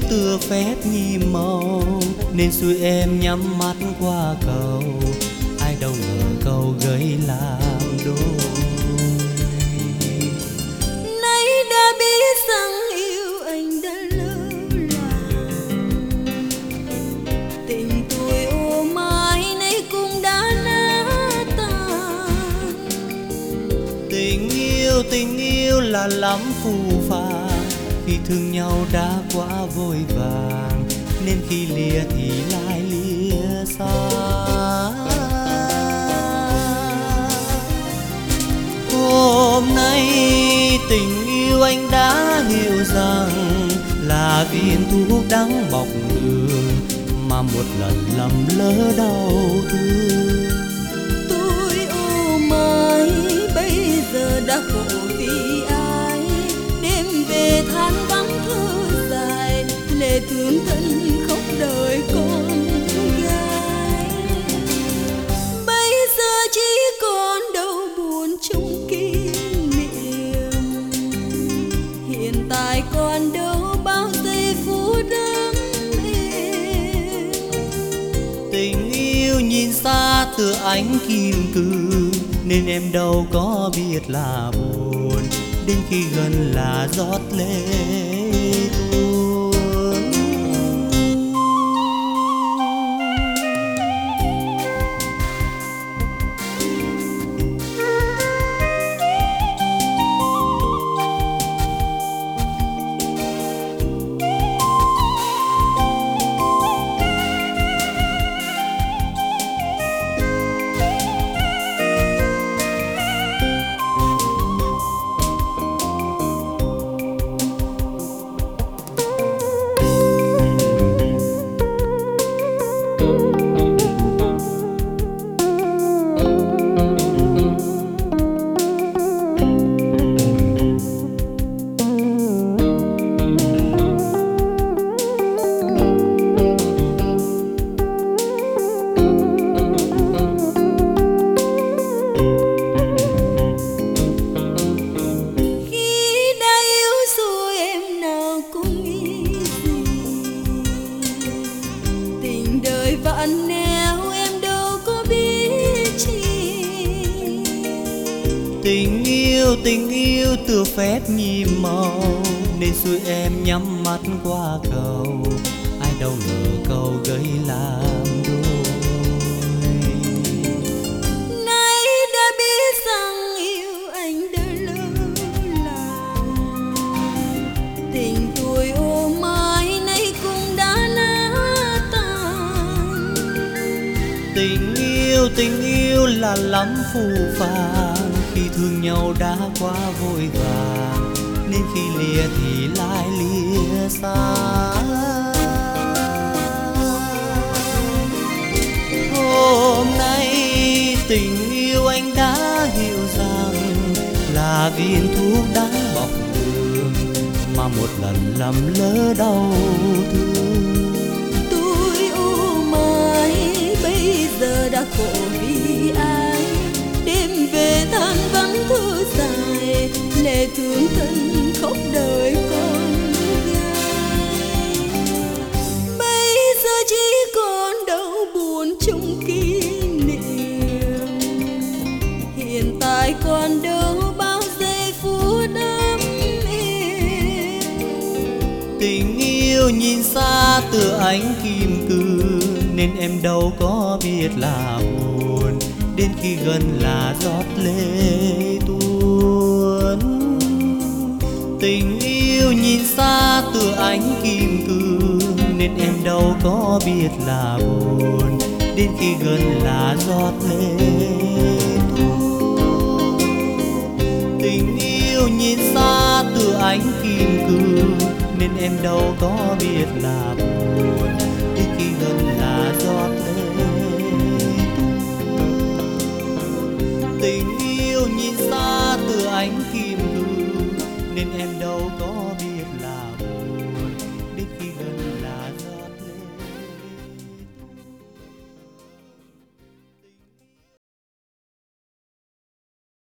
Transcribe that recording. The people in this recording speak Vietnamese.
tựa phép nhịp màu, nên xui em nhắm mắt qua cầu. Ai đâu ngờ cầu gầy làm đôi. Nay đã biết rằng yêu anh đã lỡ làng, tình tôi ô mãi nay cũng đã nát tan. Tình yêu là lắm phù phàng, khi thương nhau đã quá vội vàng, nên khi lìa thì lại lìa xa. Hôm nay tình yêu anh đã hiểu rằng là viên thuốc đắng bọc đường, mà một lần lầm lỡ đau thương. Tôi ô mãi bây giờ đã khổ vì ai, đêm về than vắng thơ dài, lệ thương thân khóc đời con gái. Bây giờ chỉ còn đâu buồn chung kỷ niệm, hiện tại còn đâu bao giây phút ấm êm. Tình yêu nhìn xa tựa ánh kim cương, nên em đâu có biết là buồn, đến khi gần là rót lệ tuôn. Vạn nẻo em đâu có biết chi. Tình yêu tựa phép nhịp màu, nên xui em nhắm mắt qua cầu. Ai đâu ngờ cầu gầy làm đôi. Nay đã biết rằng yêu anh đã lỡ làng, tình tôi ô mãi nay cũng đã nát tan. Tình yêu là lắm phù phàng, khi thương nhau đã quá vội vàng, nên khi lìa thì lại lìa xa. Hôm nay tình yêu anh đã hiểu rằng là viên thuốc đắng bọc đường, mà một lần lầm lỡ đau thương. Tôi ô mãi bây giờ đã khổ vì ai, đêm về than vắng thơ dài, lệ thương thân khóc đời con gái. Bây giờ chỉ còn đâu buồn chung kỷ niệm, hiện tại còn đâu bao giây phút ấm êm. Tình yêu nhìn xa tựa ánh kim cương, nên em đâu có biết là buồn, đến khi gần là rót lệ tuôn. Tình yêu nhìn xa tựa ánh kim cương, nên em đâu có biết là buồn, đến khi gần là rót lệ tuôn. Tình yêu nhìn xa tựa ánh kim cương, nên em đâu có biết là buồn, đến khi gần là rót